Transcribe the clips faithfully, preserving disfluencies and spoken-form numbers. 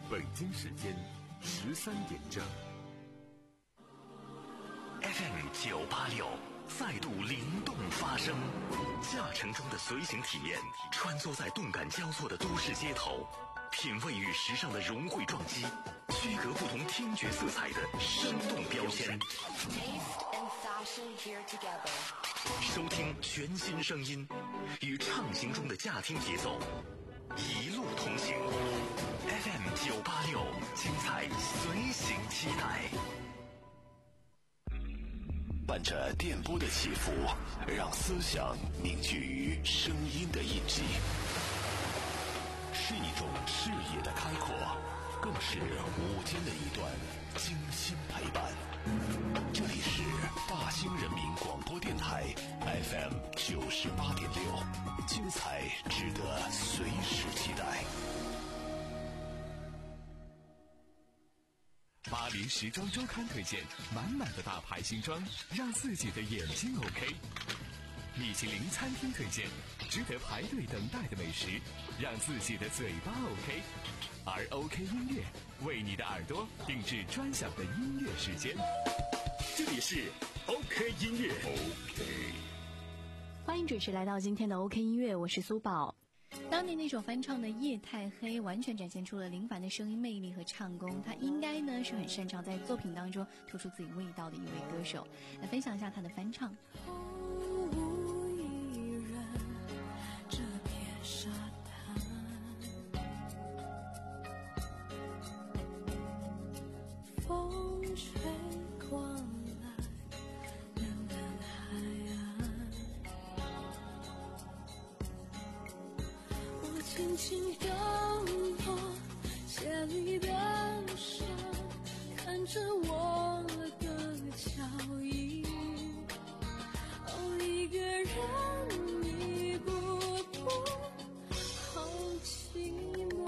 北京时间十三点正。 F M 九八六再度灵动发声，驾乘中的随行体验，穿梭在动感交错的都市街头，品味与时尚的融汇撞击，区隔不同听觉色彩的生动标签。收听全新声音，与畅行中的驾听节奏，一路同行。F M 九八六，精彩随行期待。伴着电波的起伏，让思想凝聚于声音的印记，是一种视野的开阔，更是午间的一段精心陪伴。这里是大兴人民广播电台 F M 九十八点六，精彩值得随时期待。 巴黎时装周刊推荐满满的大牌新装，让自己的眼睛 OK。米其林餐厅推荐值得排队等待的美食，让自己的嘴巴 OK。而 OK 音乐为你的耳朵定制专享的音乐时间。这里是 OK 音乐 OK。 欢迎准时来到今天的 OK 音乐，我是苏宝。 当年那首翻唱的《夜太黑》完全展现出了林凡的声音魅力和唱功，他应该呢是很擅长在作品当中突出自己味道的一位歌手。来分享一下他的翻唱。 轻轻摇落鞋里的沙，看着我的脚印，哦，一个人一步步，好寂寞。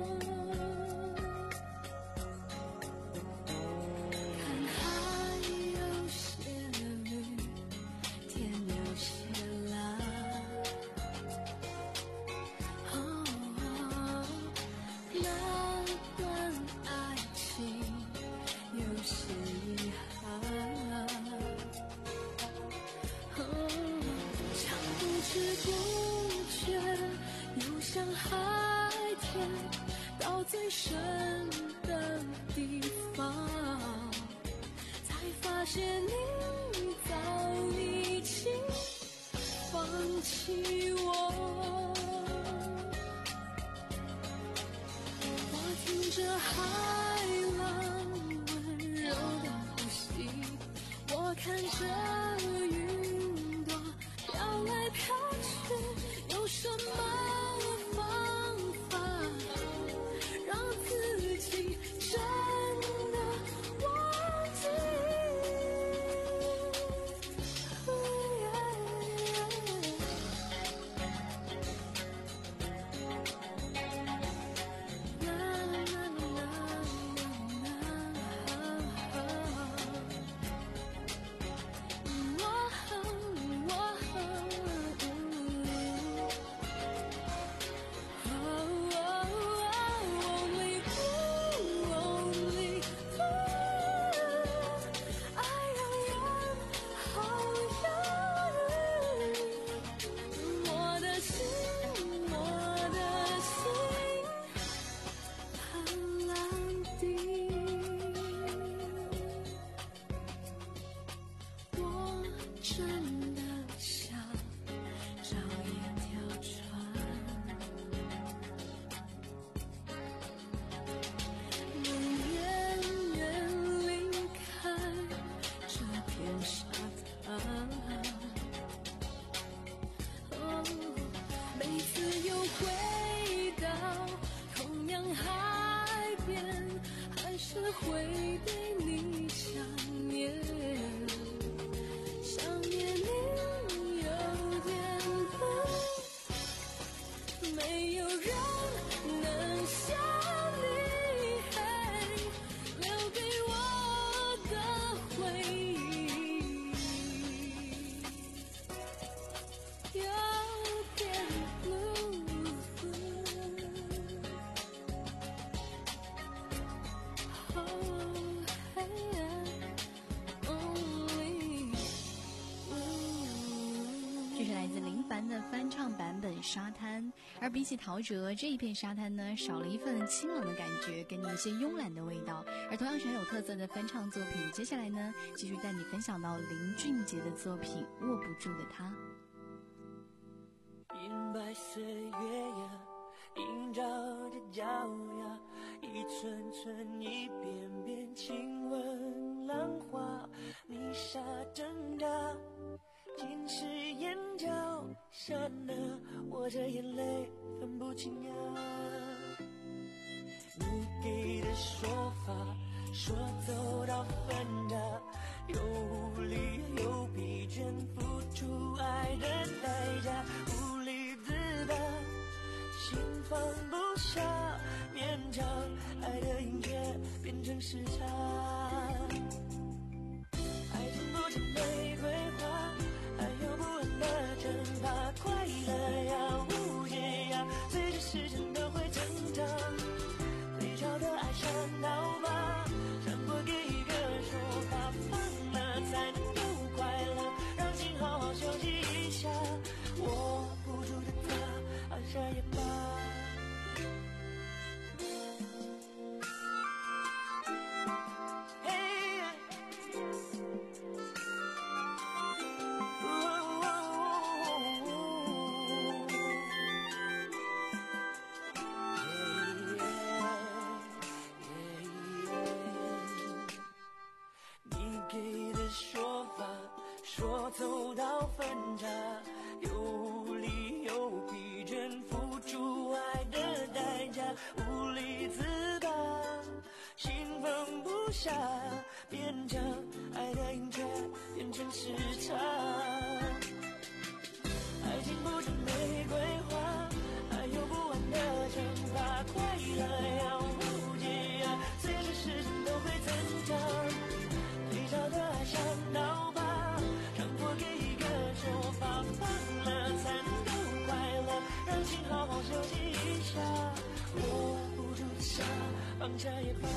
看海有些绿，天有些蓝。不知不觉游向海天，到最深的地方，才发现你早已经放弃我。我听着海浪温柔的呼吸，我看着云朵飘来飘去，有什么方法让自己真的忘记？会对你想念，想念你有点冷，没有人能像你留给我的回忆，有点blue。 这是来自林凡的翻唱版本《沙滩》，而比起陶喆这一片沙滩呢，少了一份清冷的感觉，给你一些慵懒的味道。而同样是很有特色的翻唱作品，接下来呢，继续带你分享到林俊杰的作品《握不住的他》。 银白色月牙，映照着脚丫，一寸寸一遍遍亲吻浪花，泥沙挣扎，浸湿眼角，刹那我这眼泪分不清呀。你给的说法，说走到分岔，又无力又疲倦，付出爱的代价，无力自拔，心放不下，勉强爱的音乐变成时差。爱情不止玫瑰花，还有不安的惩罚，快乐呀无解呀，随着时间都会增长，最潮的爱上到吧，想多给一个说法，放了才能够快乐，让心好好休息一下，握不住的他，放下也罢。说走到分岔，又无力又疲倦，付出爱的代价，无力自拔，心放不下，勉强爱的音乐变成时差。爱情不止玫瑰花，还有不完的惩罚，快乐呀无解呀，随着时间都会增长，最潮的爱上到吧，说法放了才能够快乐，让心好好休息一下，握不住的沙，放下也罢。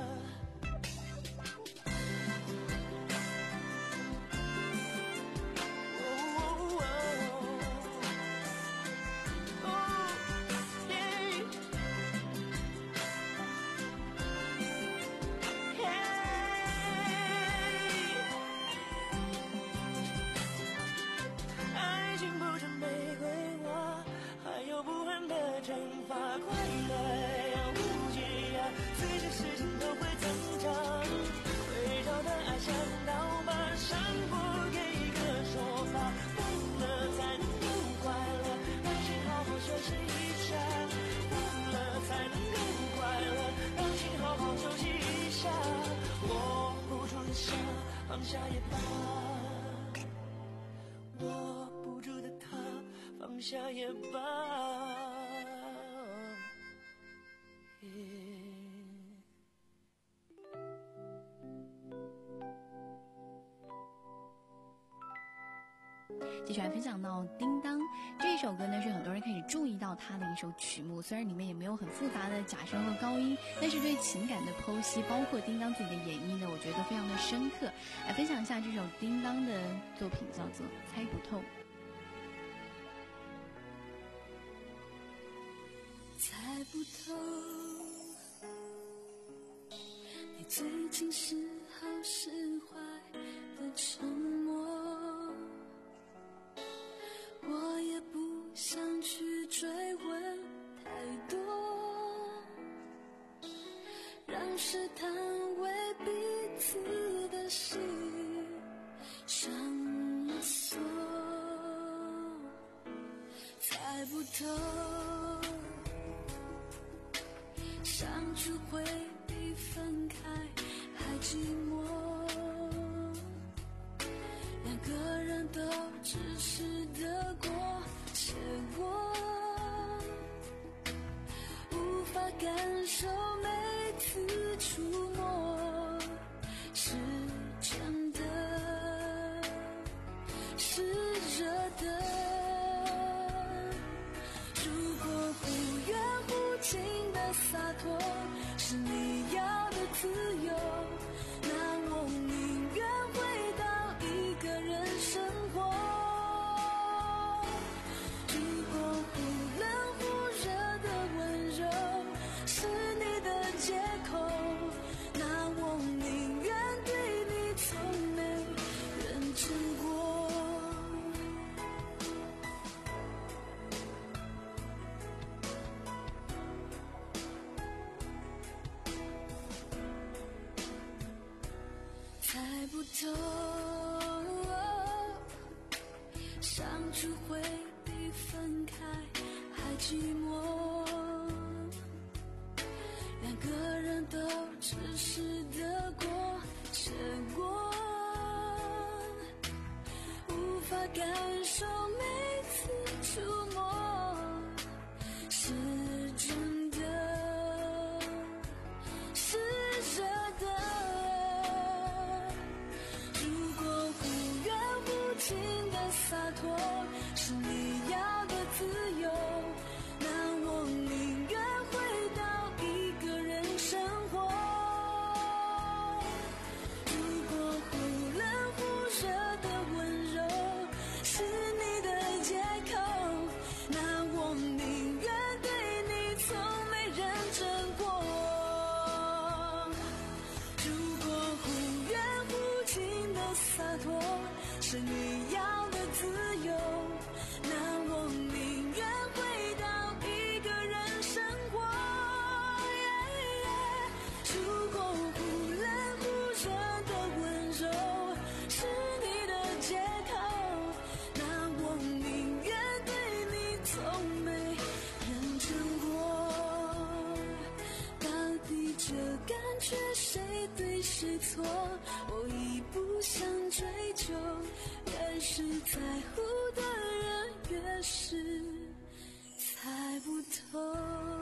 惩罚快乐呀无解呀，随着时间都会增长，最潮的爱上到吧，山坡给一个说法，疯了才能够快乐，让心好好休息一下，疯了才能够快乐，让心好好休息一下，握不住的沙，放下也罢，握不住的他，放下也罢。 接下来分享到叮当这一首歌呢，是很多人开始注意到它的一首曲目，虽然里面也没有很复杂的假声和高音，但是对情感的剖析，包括叮当自己的演绎呢，我觉得非常的深刻。来分享一下这首叮当的作品，叫做《猜不透》。 猜不透，你最近是好是坏的沉默，我也不想去追问太多，让试探为彼此的心上锁，猜不透相处会比分开还寂寞，两个人都只是得过且过，无法感受每次触摸是真的是热的，如果忽远忽近的洒脱是你要的自由， 初会比分开还寂寞，两个人都只是得过且过，无法感受每次触摸是真的，是舍得。如果忽远忽近的洒脱是你要的自由，那我宁愿回到一个人生活。如果忽冷忽热的温柔是你的借口，那我宁愿对你从没认真过。如果忽远忽近的洒脱是你要的自由，那我宁愿回到一个人生活。如果忽冷忽热的温柔是你的借口，那我宁愿对你从没认真过。到底这感觉谁对谁错，我已不想追究，越是在乎的人越是猜不透。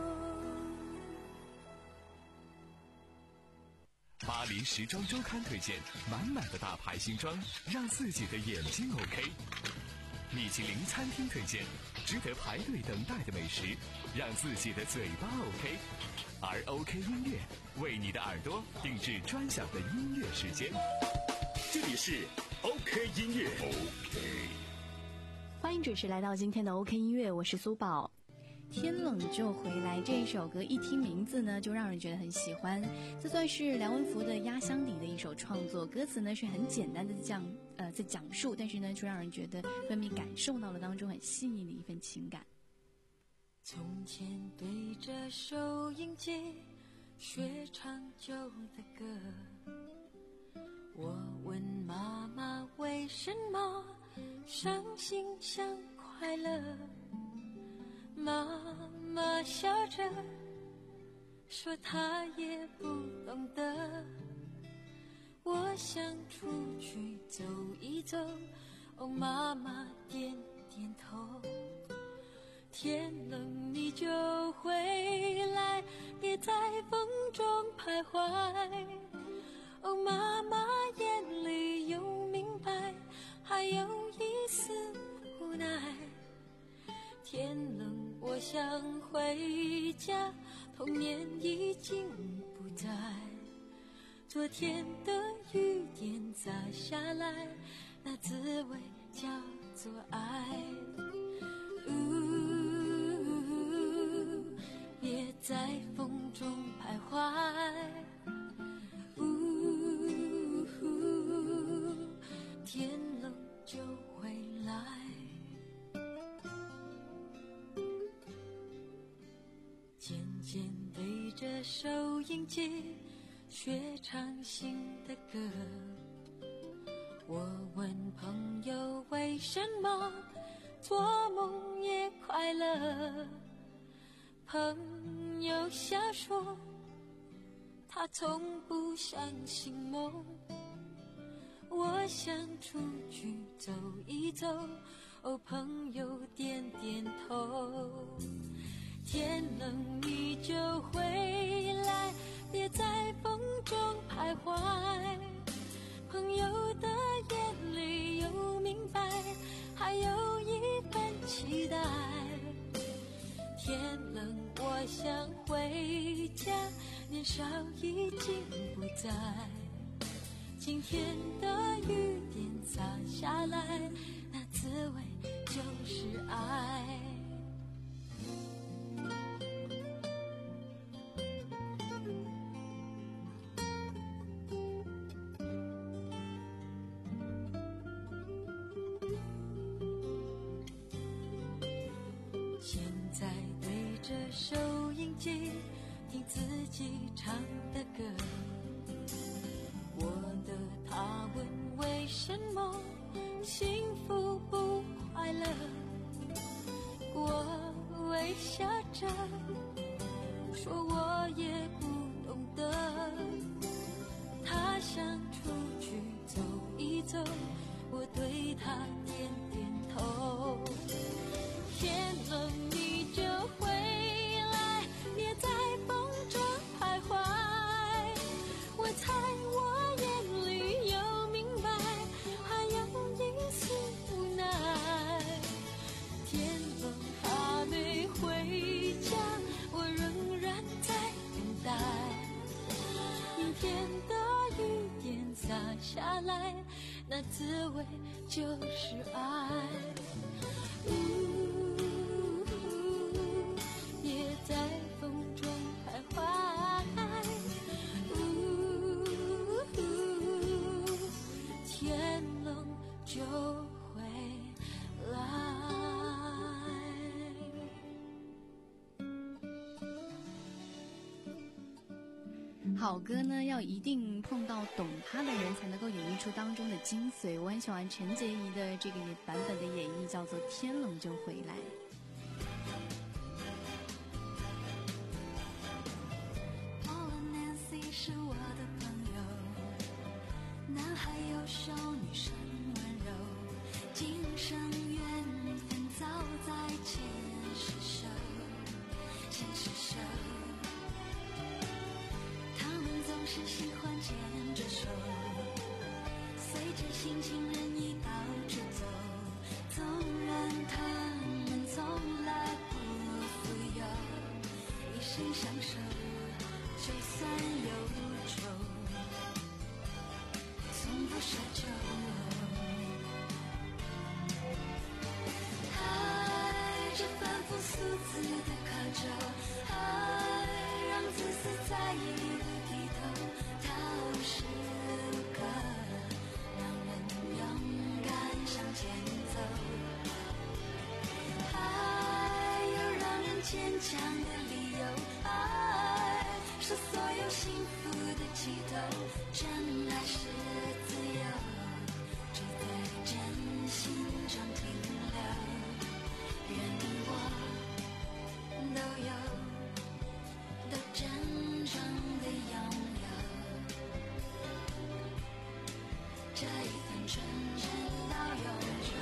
巴黎时装周刊推荐满满的大牌新装，让自己的眼睛 OK。米其林餐厅推荐值得排队等待的美食，让自己的嘴巴 OK。而 OK 音乐为你的耳朵定制专享的音乐时间。 这里是 OK 音乐 OK。 欢迎准时来到今天的 OK 音乐，我是苏宝。 天冷就回来这一首歌一听名字呢就让人觉得很喜欢，这算是梁文福的压箱底的一首创作，歌词呢是很简单的讲呃在讲述，但是呢却让人觉得分别感受到了当中很细腻的一份情感。 从前对着收音机学唱旧的歌，我问妈妈为什么伤心像快乐，妈妈笑着说她也不懂得。我想出去走一走，哦，妈妈点点头。天冷你就回来，别在风中徘徊。哦，妈妈眼里有明白，还有一丝无奈。天冷我想回家，童年已经不在。昨天的雨点洒下来，那滋味叫做爱。别在风中徘徊，呜，天冷就回来。渐渐对着收音机学唱新的歌，我问朋友为什么做梦也快乐，朋友瞎说，他从不相信梦。我想出去走一走，哦，朋友点点头。天冷你就回来，别在风中徘徊。朋友的眼里有明白，还有一份期待。天冷我想回家，年少已经不在。今天的雨点洒下来，那滋味就是爱。现在对着收音机听自己唱的歌，我的他问为什么幸福不快乐， 笑着，说我也不懂得。他想出去走一走，我对他点点头。天冷你就回来，别在风中徘徊。我猜我眼里有明白，还有一丝无奈。天冷还没回家，我仍然在等待。阴天的雨点洒下来，那滋味就是爱。呜，别在风中徘徊。呜，天冷就回来。 好歌呢，要一定碰到懂它的人才能够演绎出当中的精髓。我很喜欢陈洁仪的这个版本的演绎，叫做《天冷就回来》。 Paul和 Nancy 是我的朋友，男孩优秀，女生温柔，今生缘分早在前世手，前世手。总是喜欢牵着手，随着心情任意到处走，纵然他们从来不富有，一生相守，就算忧愁，从不奢求。爱这反复数字的渴求，爱让自私在意的逃时刻，让人勇敢向前走。爱有让人坚强的理由，爱是所有幸福的起头。真爱是自由，只在真心中停留。愿你我都有，都真正的拥有。这一份纯真到永久。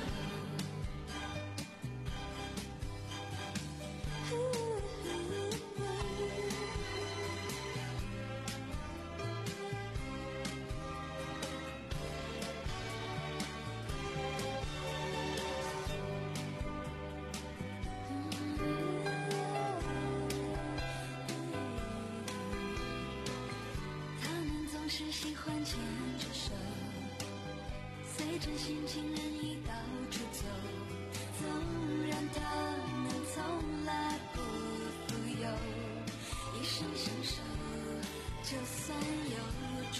他们总是喜欢牵着手，随着心情任意到处走，纵然他们从来不富有，一生相守，就算忧愁，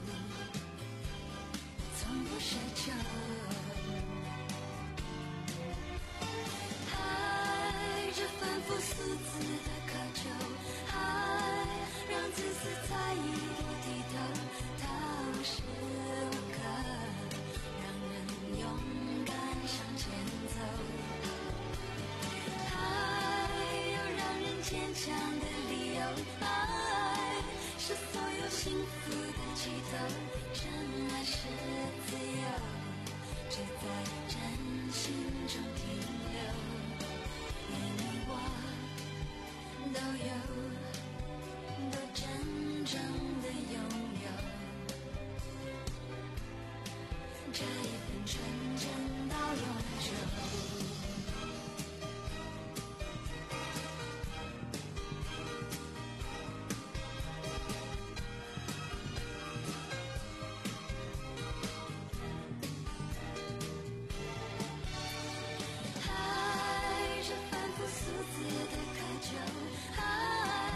从不奢求。爱这反复数字的渴求，爱让自私在意的低头，逃时无刻，让人勇敢向前走。爱有让人坚强的理由，爱是所有幸福的起头。真爱是自由，只在真心中停留。愿你我都有，都真正的拥有，这一份纯真到永久。爱这反复数字的渴求，爱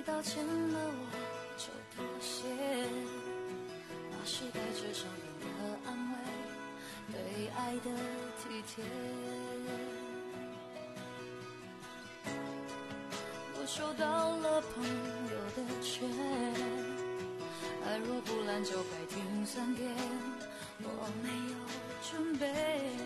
道歉了我就妥协，那是带着伤痕的安慰，对爱的体贴。我收到了朋友的劝，爱若不烂就该停三天，我没有准备，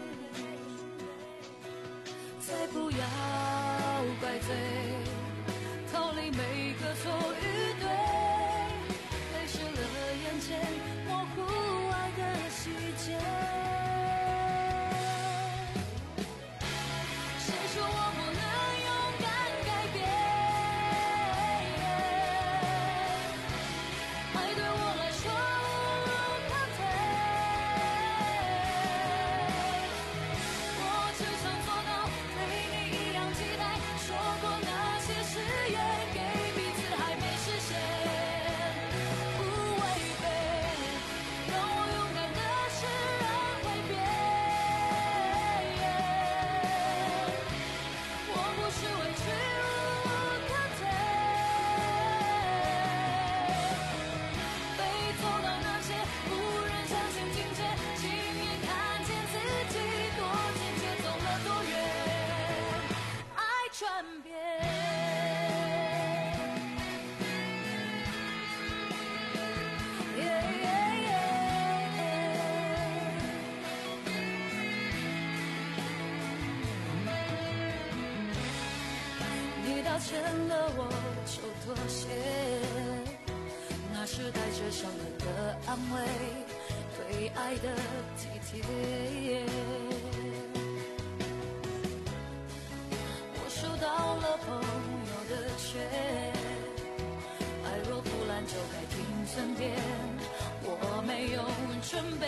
再不要怪罪，逃离每个错与对，泪湿了眼前，模糊爱的细节。谁说我不能勇敢改变？爱对我来说无可退，我只想做到对你一样期待，说过那些誓言给彼此还没实现，不违背，让我勇敢的释然会变。我不是委屈无可退，被走到那些不忍相信境界，亲眼看见自己多坚决，走了多远，爱转变。你道歉了我就妥协，那是带着伤痕的安慰，对爱的体贴。我收到了朋友的劝，爱若不烂就该停三天，我没有准备，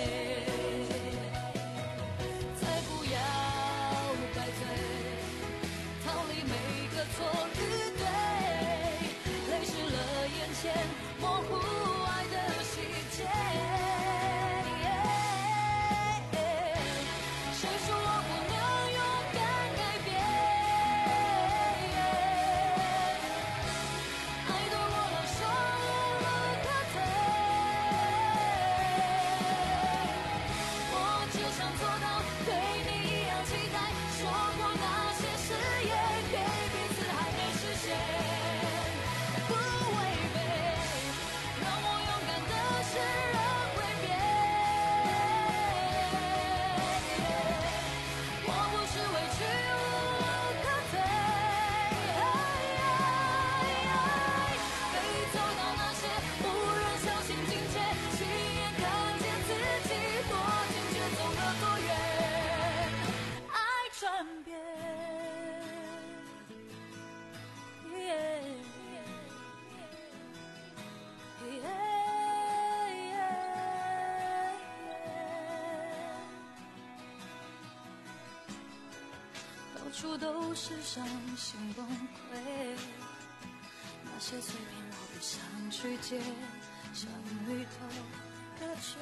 再不要怪罪，逃离每个错与对，泪湿了眼前，模糊爱的细节。谁说我不能勇敢改变？爱对我来说无可退，我只想做到对你一样期待，说过那些誓言给彼此还没实现，不违背，让我勇敢的释然会变。我不是委屈无可退，被走到那些不忍相信境界，亲眼看见自己多坚决，走了多远，爱转变。到处都是伤心崩溃，那些碎片我不想去接，像鱼头的缺。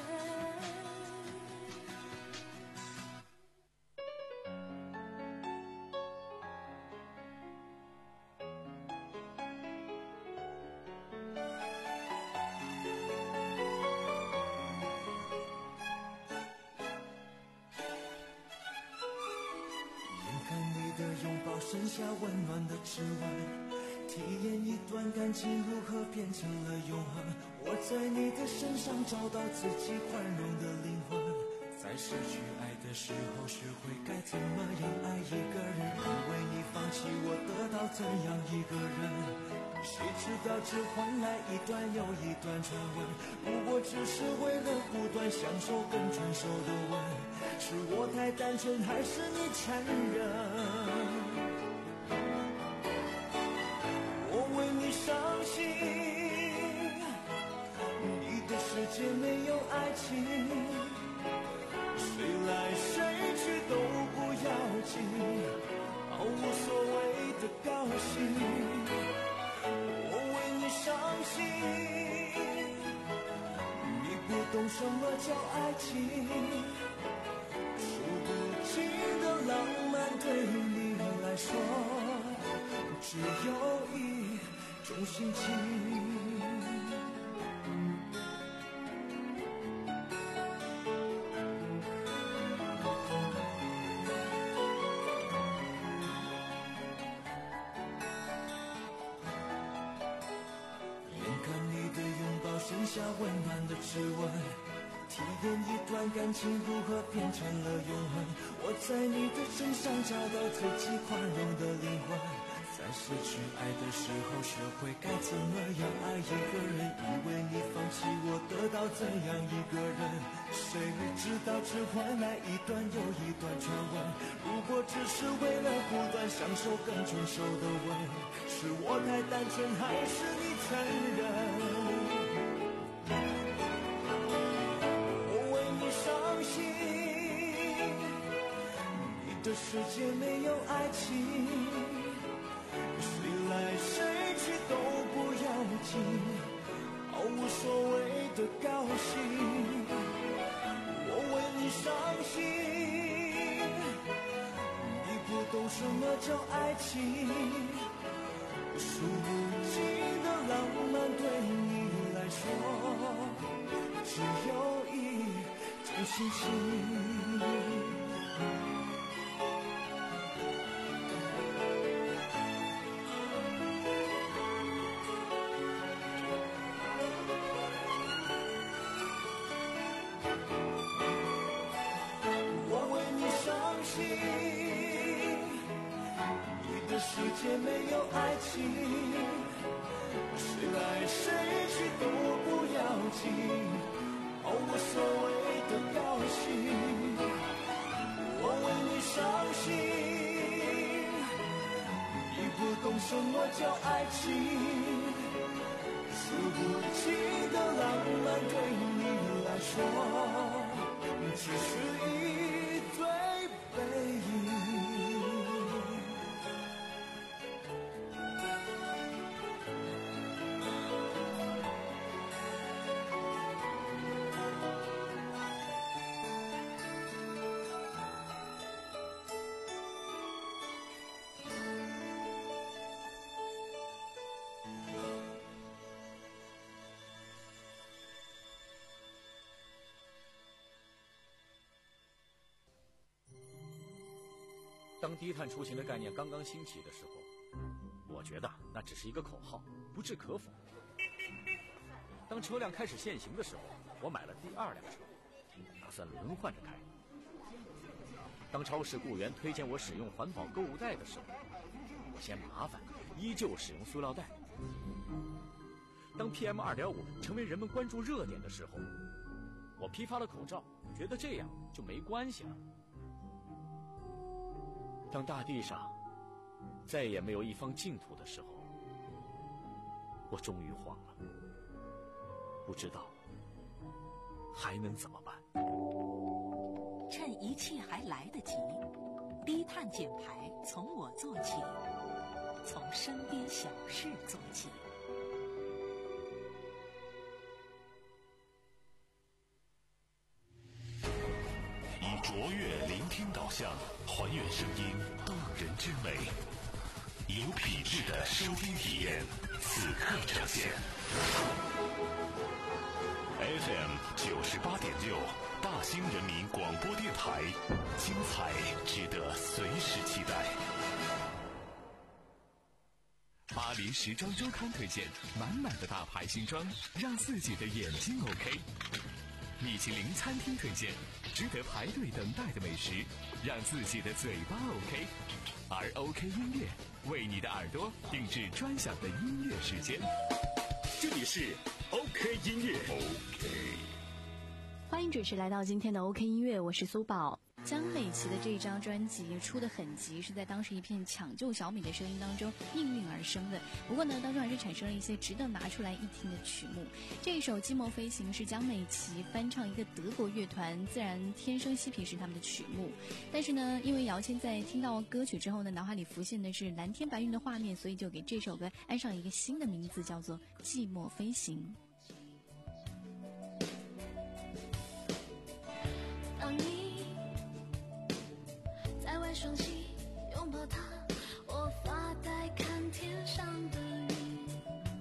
剩下温暖的指纹，体验一段感情如何变成了永恒。我在你的身上找到自己宽容的灵魂，在失去爱的时候学会该怎么样爱一个人。因为你放弃我得到怎样一个人，谁知道只换来一段又一段传闻，不过只是为了不断享受更成熟的吻。是我太单纯还是你残忍？伤心，你的世界没有爱情，谁来谁去都不要紧，毫无所谓的高兴。我为你伤心，你不懂什么叫爱情，数不尽的浪漫对你来说只有一种种心情。剩下温暖的指纹，体验一段感情如何变成了永恒。我在你的身上找到最极宽容的灵魂，在失去爱的时候学会该怎么样爱一个人，因为你放弃我得到怎样一个人，谁知道只换来一段又一段传闻。如果只是为了不断享受更成熟的吻，是我太单纯还是你残忍？这世界没有爱情，谁来谁去都不要紧，毫无所谓的高兴。我为你伤心，你不懂什么叫爱情，数不尽的浪漫对你来说，只有一种心情。世界没有爱情，谁来谁去都不要紧，毫无所谓的高兴。我为你伤心，你不懂什么叫爱情，数不尽的浪漫对你来说，只是一对背影。 当低碳出行的概念刚刚兴起的时候，我觉得那只是一个口号，不置可否。当车辆开始限行的时候，我买了第二辆车，打算轮换着开。当超市雇员推荐我使用环保购物袋的时候，我嫌麻烦，依旧使用塑料袋。当 P M 二点五 成为人们关注热点的时候，我批发了口罩，觉得这样就没关系了。当大地上再也没有一方净土的时候，我终于慌了，不知道还能怎么办。 趁一切还来得及，低碳减排从我做起，从身边小事做起。 以卓越聆听导向，还原声音动人之美，有品质的收听体验，此刻呈现。F M 九十八点六，大兴人民广播电台，精彩值得随时期待。 巴黎时装周刊推荐满满的大牌新装，让自己的眼睛 OK。米其林餐厅推荐值得排队等待的美食，让自己的嘴巴 OK。而 OK 音乐为你的耳朵定制专享的音乐时间。这里是 OK 音乐 OK。 欢迎准时来到今天的 OK 音乐，我是苏宝。 江美琪的这张专辑出得很急，是在当时一片抢救小米的声音当中应运而生的。不过呢，当中还是产生了一些值得拿出来一听的曲目。这一首《寂寞飞行》是江美琪翻唱一个德国乐团自然天生嬉皮士他们的曲目。但是呢，因为姚谦在听到歌曲之后呢，脑海里浮现的是蓝天白云的画面，所以就给这首歌安上一个新的名字，叫做《寂寞飞行》。 当你在外双膝拥抱他，我发呆看天上的云，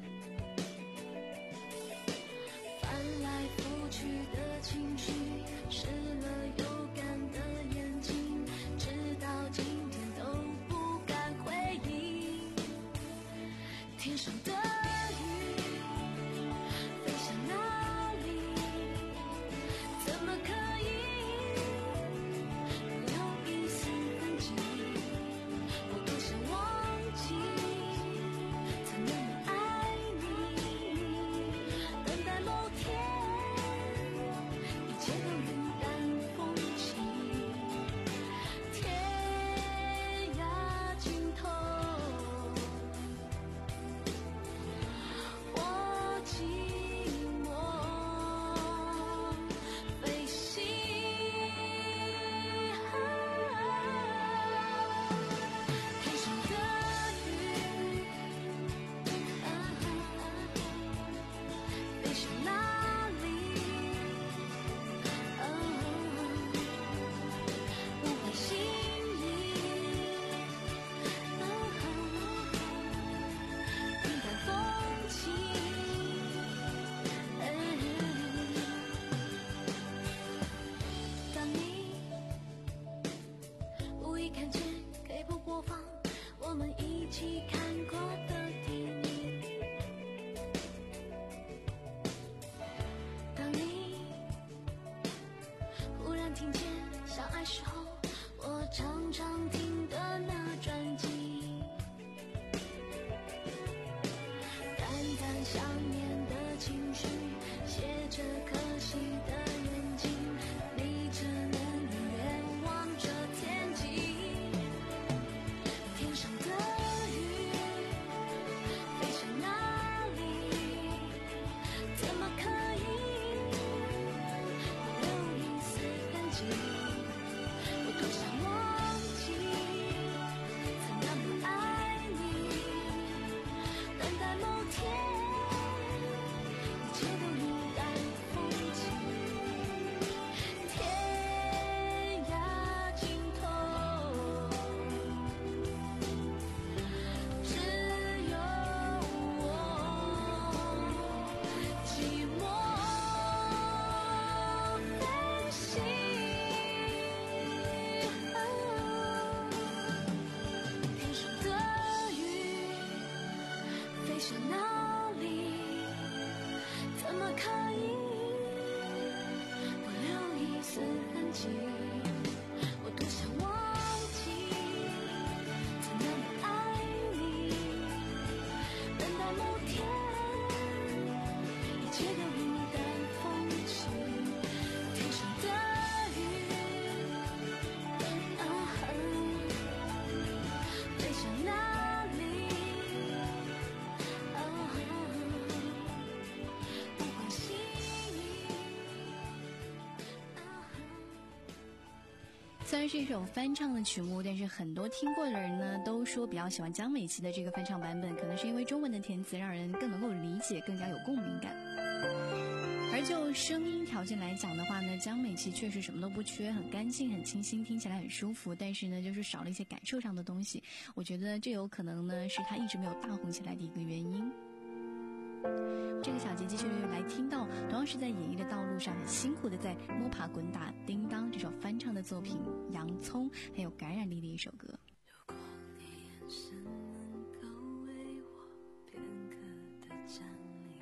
虽然是一首翻唱的曲目，但是很多听过的人呢都说比较喜欢江美琪的这个翻唱版本，可能是因为中文的填词让人更能够理解，更加有共鸣感。而就声音条件来讲的话呢，江美琪确实什么都不缺，很干净很清新，听起来很舒服，但是呢就是少了一些感受上的东西，我觉得这有可能呢是她一直没有大红起来的一个原因。这个小节继续来听到同样是在演艺的道路上很辛苦的在摸爬滚打叮当这首翻唱的作品洋葱，很有感染力的一首歌。 如果你眼神能够为我片刻的站立，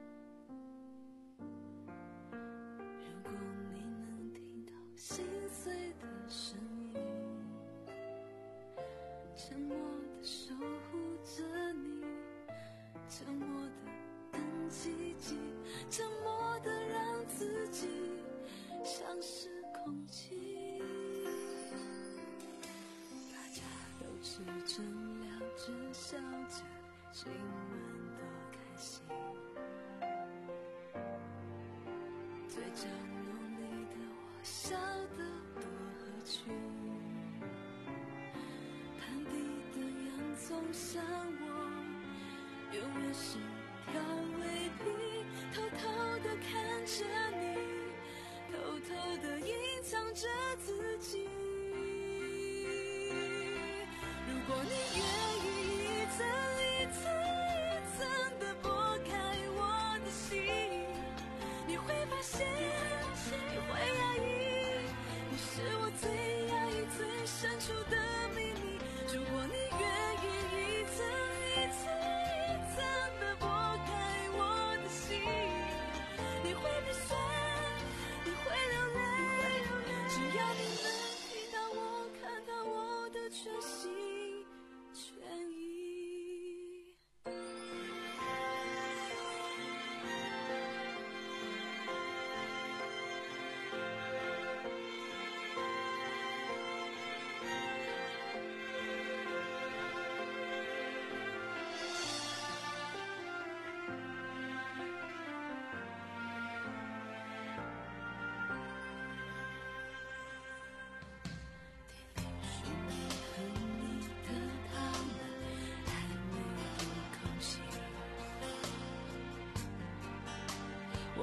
如果你能听到心碎的声音，沉默的守护着你，沉默的等奇迹，沉默的让自己像是空气。大家都吃着聊着笑着，今晚多开心。嘴角浓丽的我笑得多合群，盘底的洋葱像我永远是调味品，偷偷地看着你，偷偷地隐藏着自己。如果你愿意一层一层一层地剥开我的心，你会发现你会压抑，你是我最压抑最深处的秘密。如果你愿意一层一层一层地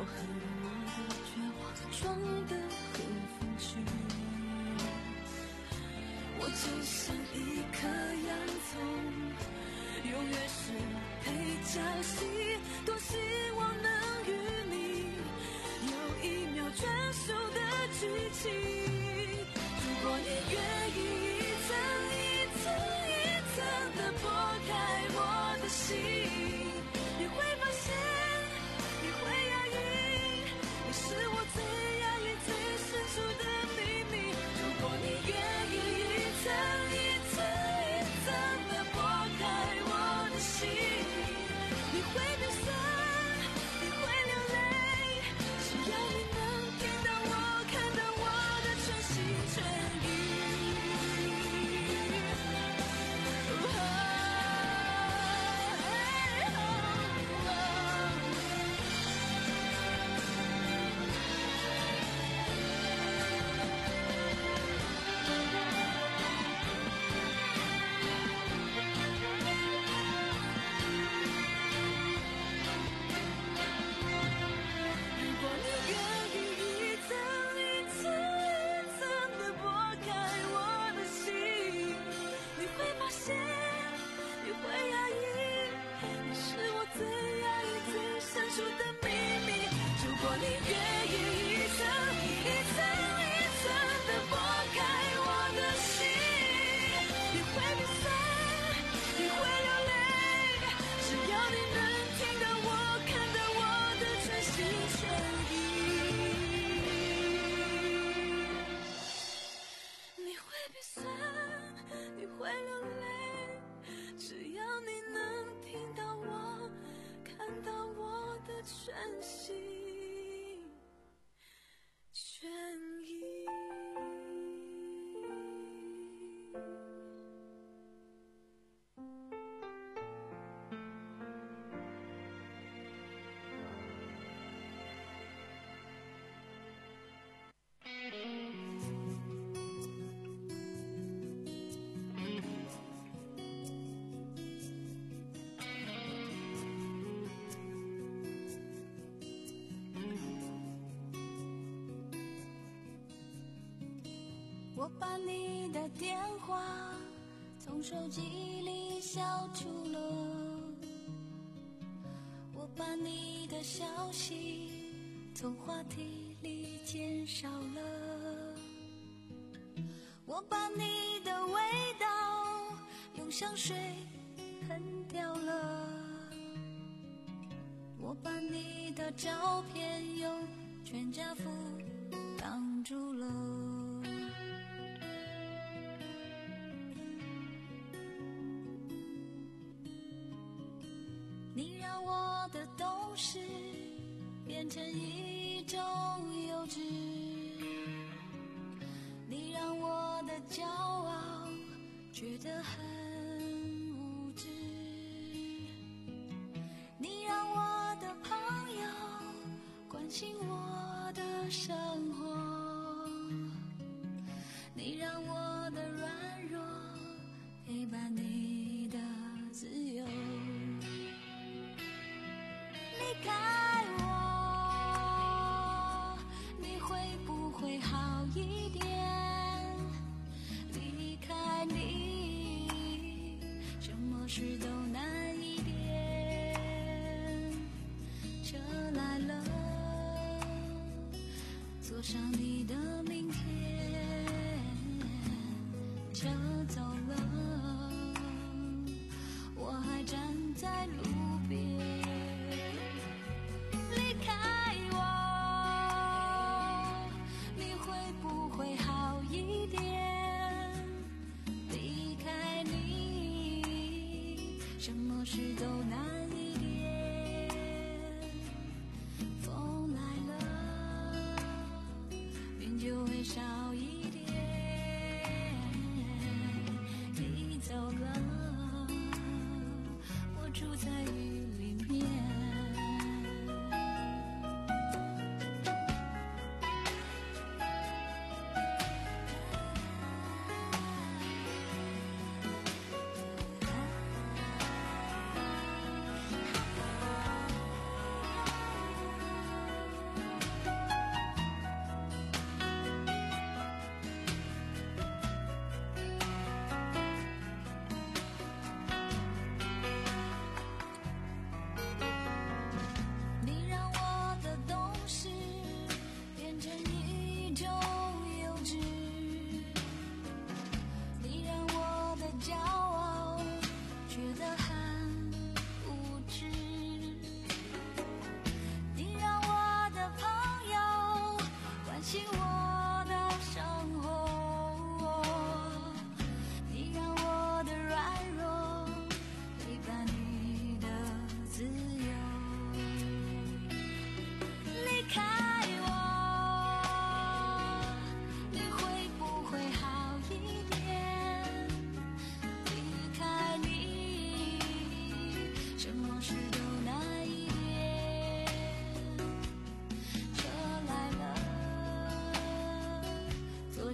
和我的绝望装得很风趣。我就像一颗洋葱，永远是配角戏，多希望能与你有一秒专属的剧情。如果你愿意一层一层一层地剥开我的心，你会发现你会压抑，你是我最压抑最深处的秘密。如果你愿意一层一层一层地剥开我的心，你会鼻酸，你会流泪，只要你能听到我看到我的全心全意。全心全意。 我把你的电话从手机里消除了，我把你的消息从话题里减少了，我把你的味道用香水喷掉了，我把你的照片用全家福挡住了。你让我的懂事变成一种幼稚，你让我的骄傲觉得很无知，你让我的朋友关心我的生活，你让我的软弱陪伴你的自由。离开我，你会不会好一点？离开你，什么事都难一点。车来了，坐上你的明天。车走了，我还站在路边。事都难一点，风来了，云就会少一点。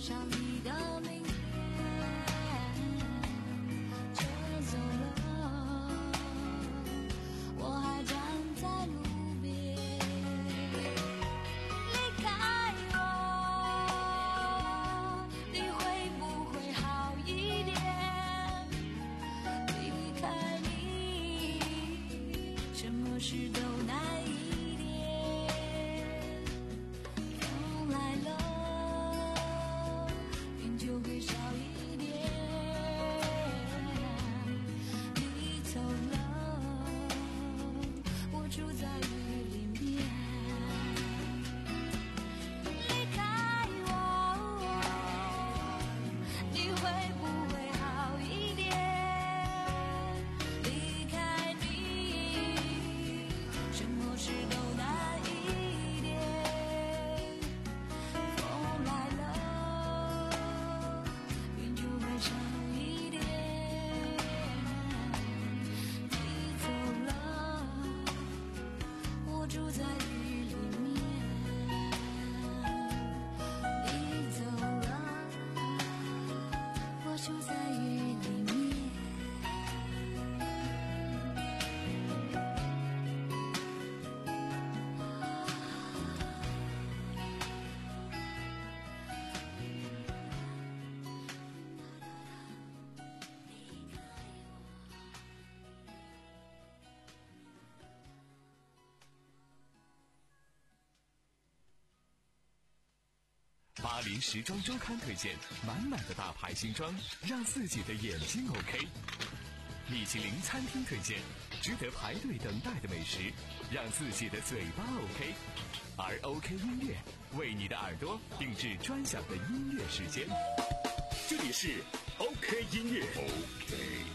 上你的明天，却走了，我还站在路边。离开我，你会不会好一点？离开你，什么事都难一点。风来了，云就会少一点。你走了，我住在雨里面。离开我，你会不会好一点？离开你，什么事都难一点。风来了，云就会少一点。你走了，我住在雨里面。你走了，我住在雨里面。 巴黎时装周刊推荐满满的大牌新装，让自己的眼睛 OK。米其林餐厅推荐值得排队等待的美食，让自己的嘴巴 OK。而 OK 音乐为你的耳朵定制专享的音乐时间。 这里是 OK 音乐 OK。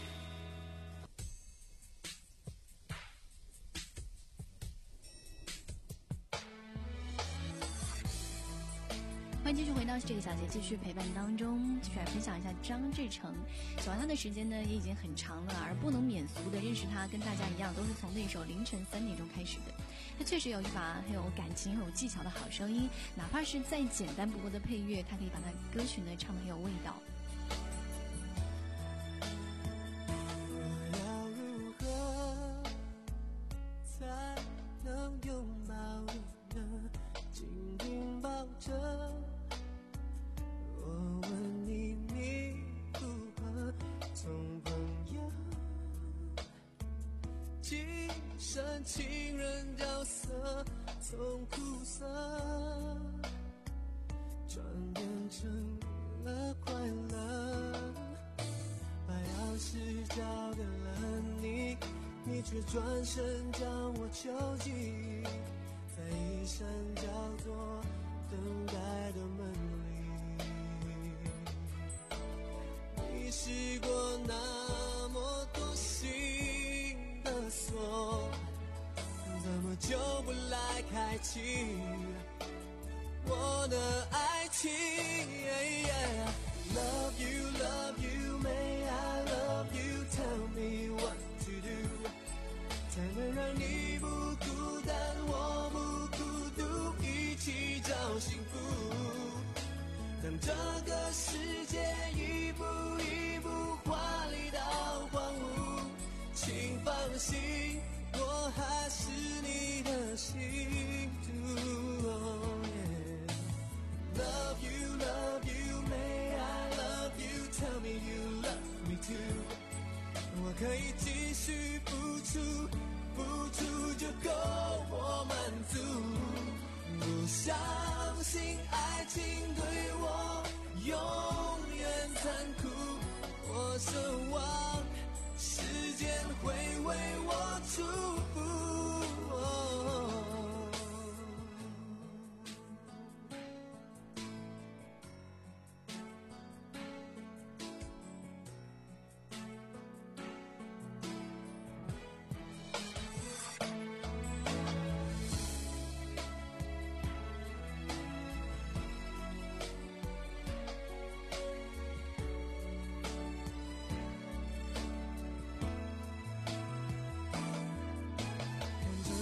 欢迎继续回到这个小节，继续陪伴当中，继续来分享一下张志成。喜欢他的时间呢也已经很长了，而不能免俗的认识他，跟大家一样，都是从那首凌晨三点钟开始的。他确实有一把很有感情、很有技巧的好声音，哪怕是再简单不过的配乐，他可以把他歌曲呢唱得很有味道。 我要如何才能拥抱你呢？紧紧抱着。我问你，你如何从朋友跻身情人角色，从苦涩转变成了快乐？把钥匙交给了你，你却转身将我囚禁在一扇叫做等待的门里。你试过那么多新的锁，怎么就不来开启我的爱情？ Love you, love you, may I love you? Tell me what to do， 才能让你不孤单，我不孤独，一起找幸福。当这个世界一步一步华丽到荒芜，请放心，我还是你的幸福。Oh, yeah. Love you, love you, may I love you? Tell me you love me too。我可以继续付出，付出就够我满足。不相信爱情对我永远残酷，我奢望时间会为我祝福。哦看着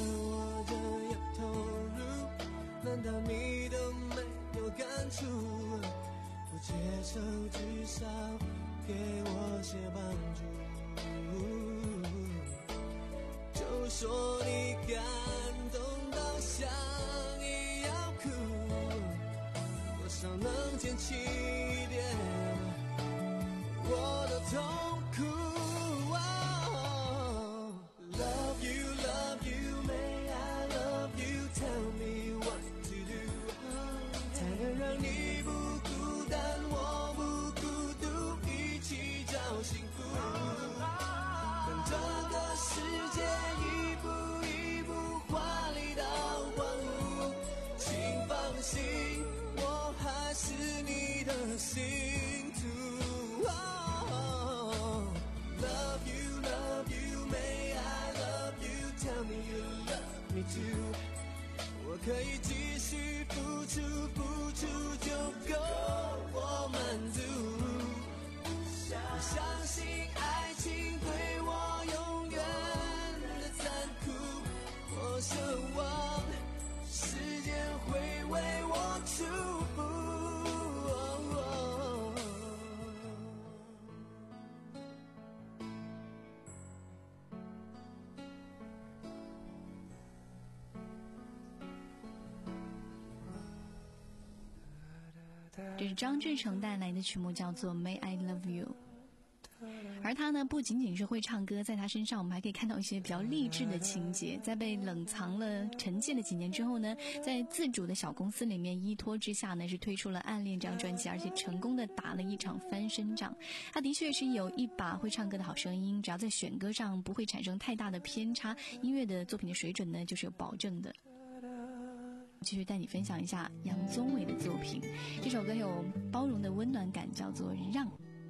me too。我可以继续付出，付出就够我满足。我相信爱情对我永远的残酷，我奢望时间会为我祝福。 这是张志成带来的曲目，叫做 May I Love You。 而他呢不仅仅是会唱歌，在他身上我们还可以看到一些比较励志的情节。在被冷藏了沉寂了几年之后呢，在自主的小公司里面依托之下呢，是推出了《暗恋》这张专辑，而且成功的打了一场翻身仗。他的确是有一把会唱歌的好声音，只要在选歌上不会产生太大的偏差，音乐的作品的水准呢就是有保证的。继续带你分享一下杨宗纬的作品，这首歌有包容的温暖感，叫做《让》。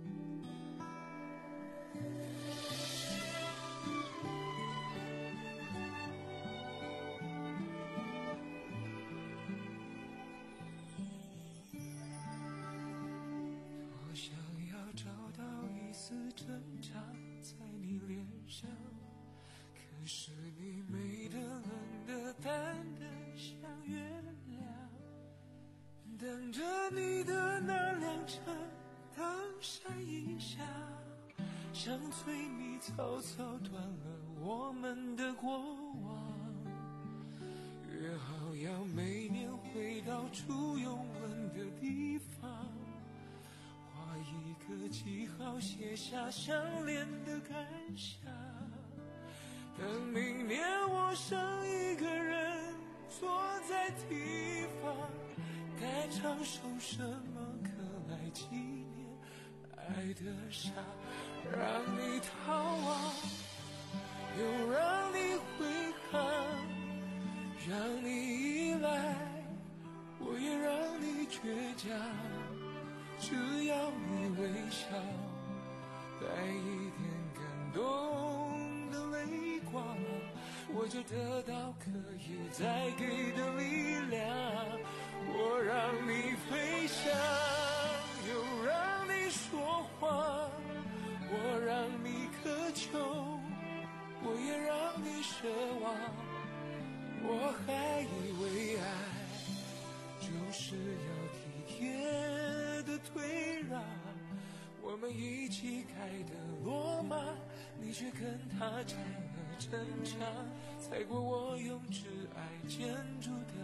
我想要找到一丝挣扎在你脸上，可是你美得冷得淡得像月亮，等着你的那辆车当闪一下，像催你草草断了我们的过往。约好要每年回到初拥吻的地方，画一个记号，写下相恋的感想。等明年我剩一个人坐在地方，该唱首什么歌来纪念爱的傻，让你逃亡，又让你挥汗，让你依赖，我也让你倔强，只要你微笑，带一点感动的泪光，我就得到可以再给的力量。我让你飞翔，又让你说谎，我让你渴求，我也让你奢望。我还以为爱就是要体贴的退让，我们一起盖的罗马，你却跟他拆了城墙，踩过我用挚爱建筑的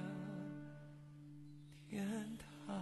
天堂。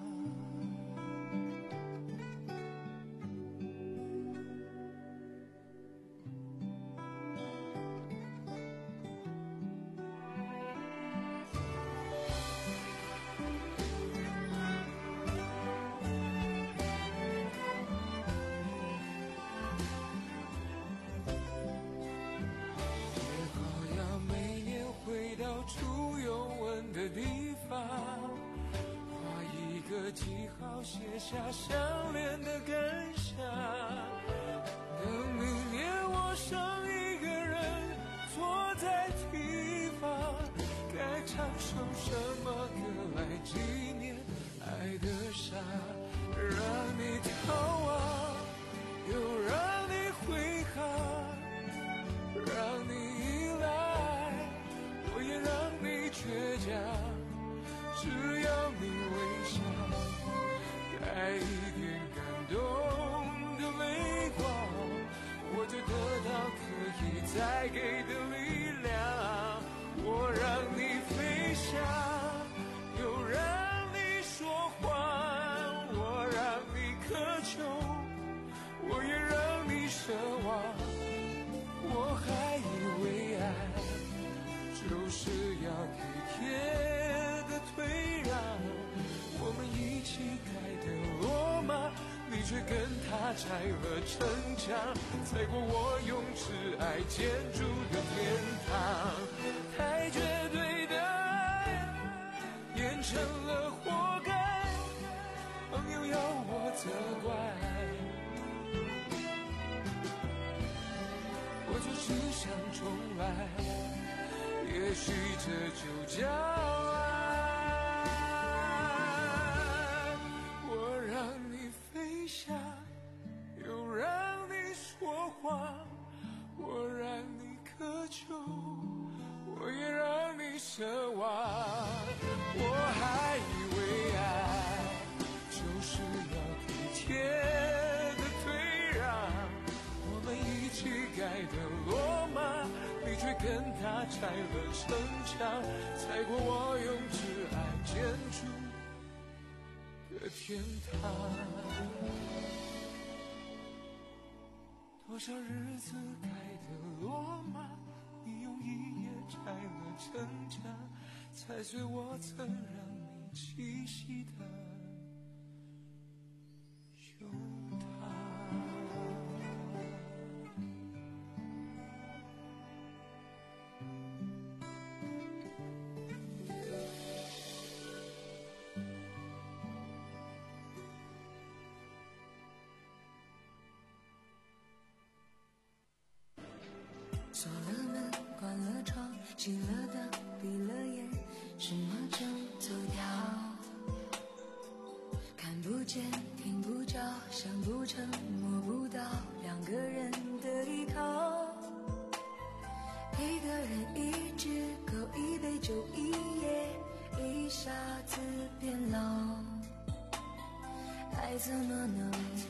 记好，写下相恋的感想，等明年我剩一个人坐在地方，该唱首什么歌来纪念爱的傻，让你逃亡，又让你挥汗，让你依赖，我也让你倔强，只要你微笑，带一点感动的泪光，我就得到可以再给的力量。我让你飞翔，又让你说谎，我让你渴求，我也让你奢望。我还以为爱就是要体贴的退让，我们一起盖的罗马，你却跟他拆了城墙，踩过我用挚爱建筑的天堂。太绝对的爱变成了活该，朋友要我责怪，我就只想重来。也许这就叫爱。我让你飞翔，又让你说谎，我让你渴求，我也让你奢望。我还以为爱就是要体贴的退让，我们一起盖的罗马，你却跟他拆了城墙，踩过我用挚爱建筑的天堂。多少日子盖的罗马，你用一夜拆了城墙，踩碎我曾让你栖息的胸膛。 锁了门，关了窗，熄了灯，闭了眼，什么就走掉。看不见，听不着，想不成，摸不到，两个人的依靠。一个人一只狗，一杯酒，一夜，一下子变老。爱怎么能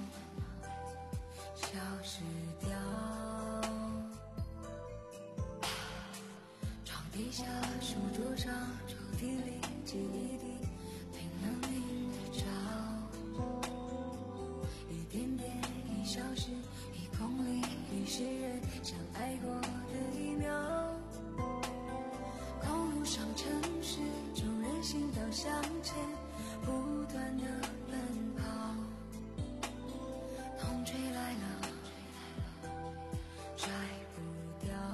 消失掉？地下书桌上抽屉里记忆里拼了命的找，一点点一小时，一公里一世人相爱过的一秒。公路上城市中人行道向前不断的奔跑，风吹来了拽不掉。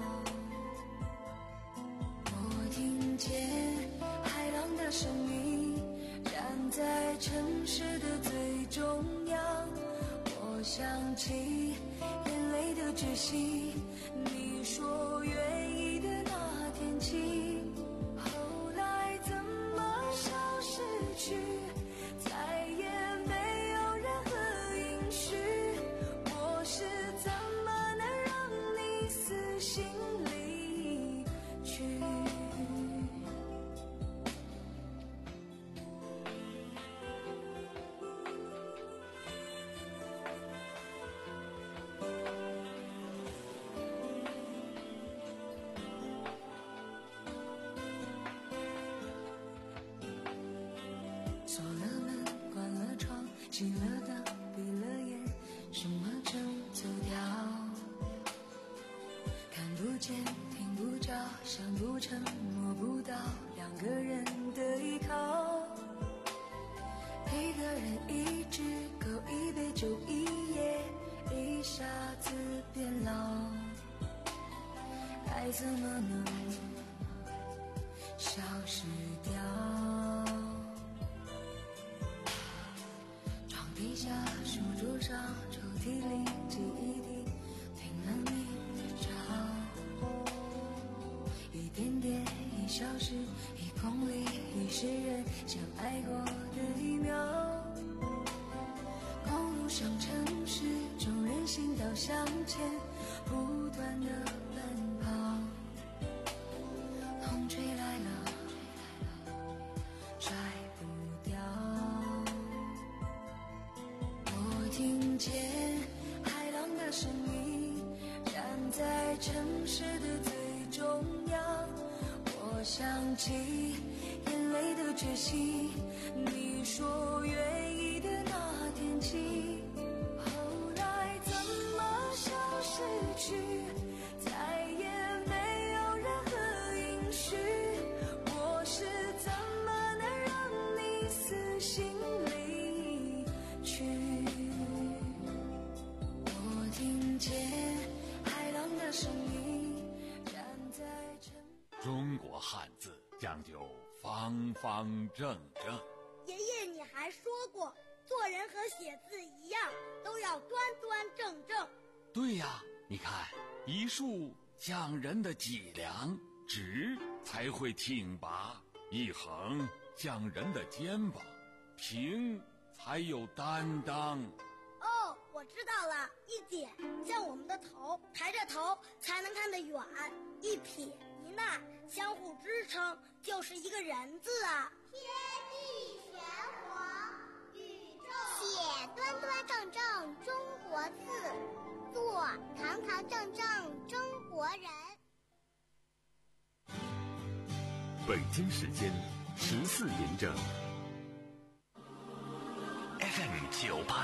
听见海浪的声音，站在城市的最中央。我想起眼泪的窒息，你说愿意的那天起，后来怎么消失去，再也没有任何音讯。我是怎么能让你死心离去？锁了门，关了窗，熄了灯，闭了眼，什么就走掉。看不见，听不着，想不成，摸不到，两个人的依靠。一个人一只狗，一杯酒，一夜，一下子变老。爱怎么能消失掉？地下书桌上抽屉里记忆里拼了命的找，一点点一小时，一公里一世人相爱过的一秒。公路上城市中人行道向前不断的奔跑，风吹来了拽不掉。听见海浪的声音，站在城市的最中央。我想起眼泪的窒息，你说愿意的那天起，后来怎么消失去，再也没有任何音讯。我是怎么能让你死心离去？听见海浪的声音，站在城。 中国汉字讲究方方正正。 爷爷，你还说过，做人和写字一样，都要端端正正。 对呀，你看，一竖讲人的脊梁直才会挺拔，一横将人的肩膀，平才有担当。 哦，我知道了，一点像我们的头，抬着头才能看得远，一撇一捺相互支撑，就是一个人字啊。 天地玄黄，宇宙写端端正正中国字，做堂堂正正中国人。 北京时间十四点整 ，F M 九八。